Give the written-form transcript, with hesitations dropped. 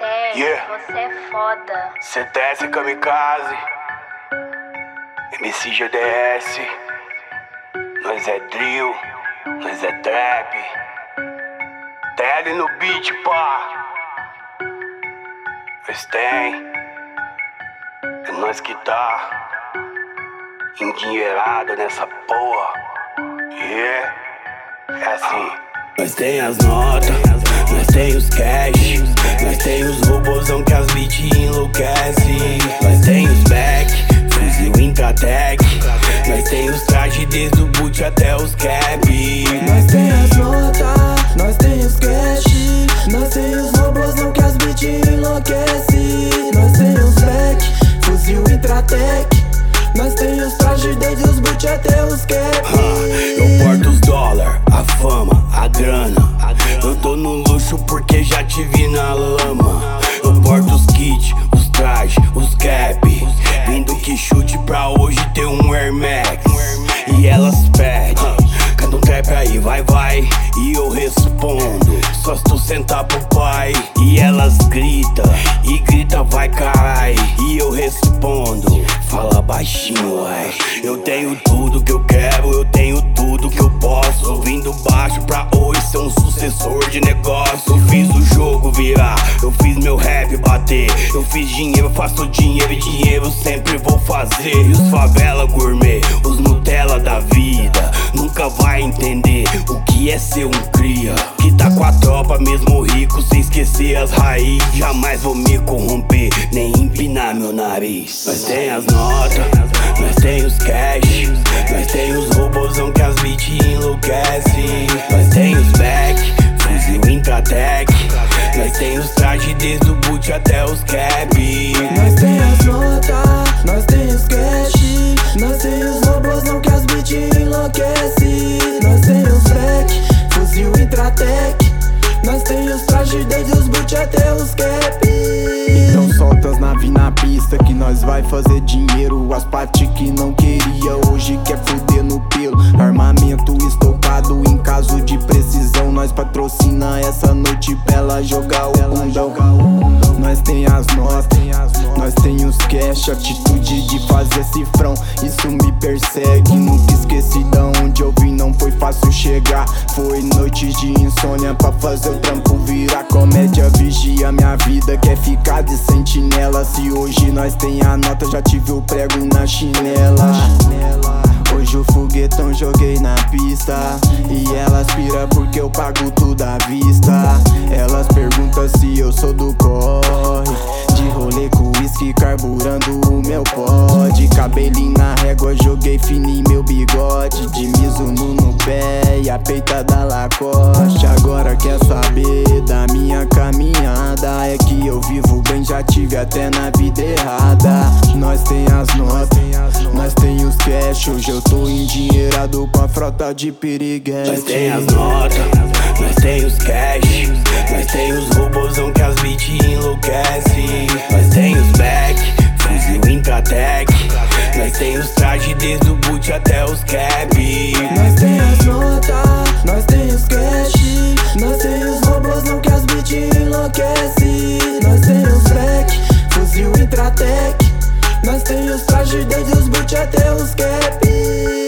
Você é foda. CTS Kamikaze, MC GDS, nós é drill, nós é trap, TL no beat, pá. Nós tem, é nós que tá endinheirado nessa porra. É assim. Nós tem as notas, nós tem os cash, nós tem os robozão que as beat enlouquece. Nós tem os back, fuzil Intratec, nós tem os trajes desde o boot até os cap. Nós tem as notas, nós tem os cash, nós tem os robozão que as beat enlouquece. Nós tem os back, fuzil Intratec, nós tem os trajes desde os boot até os cap. Eu porto os dólar, a fama, a grana. Eu tô no luxo porque já te vi na lama. Eu porto os kits, os trajes, os cap. Vindo que chute pra hoje ter um Air Max. E elas pedem, canta um trap aí, vai. E eu respondo, só se tu sentar pro pai. E elas gritam, e grita vai carai. E eu respondo, fala baixinho, uai. Eu tenho tudo que eu quero, eu tenho tudo que eu posso. Vindo baixo pra hoje ser um sucessor de negócio. Eu fiz o jogo virar, eu fiz meu rap bater. Eu fiz dinheiro, faço dinheiro e dinheiro sempre vou fazer. E os favela gourmet, os Nutella da vida, nunca vai entender o que é ser um cria que tá com a tropa mesmo rico, sem esquecer as raízes. Jamais vou me corromper, nem empinar meu nariz. Nós tem as notas, nós tem os cash, nós tem os robozão que as beat enlouquece. Nós tem os back, fuzil Intratec, nós tem os trajes desde o boot até os cap. Nós tem as notas, nós tem os cash, nós tem os robozão que as beat enlouquece. Nós tem os back, fuzil Intratec, nós tem os trajes desde os boot até os cap. Então solta as nave na pista que nós vai fazer dinheiro. As partes que não queria hoje quer fuder no pelo. Armamento estocado em caso de precisão. Nós patrocina essa noite pra ela jogar o bundão. Nós tem as notas, nós tem os cash, atitude de fazer cifrão. Isso me persegue, nunca esqueci da onde eu vim. Não foi fácil chegar, foi noites de insônia pra fazer o trampo virar. Comédia vigia minha vida, quer ficar de sentinela. Se hoje nós tem a nota, já tive o prego na chinela. Hoje o foguetão joguei na pista e elas pira porque eu pago tudo à vista. Elas perguntam se eu sou do corre, de rolê com whisky carburando o meu pod. Cabelinho na régua, joguei fininho meu bigode, de Mizuno no pé e a peita da Lacoste. Agora quer saber da minha caminhada? É que eu vivo bem, já tive até na vida errada. Nós tem as notas, nós tem os cash. Hoje eu tô endinheirado com a frota de piriguete. Nós tem as notas, nós tem os cash, nós tem os robozão que as beat enlouquece. Nós tem os back, fuzil Intratec, nós tem os trajes desde o boot até os cap. Nós tem as notas, nós tem os cash, nós tem os robozão que as beat enlouquece. Nós tem os back, fuzil Intratec, nós tem os trajes desde os boot até os cap.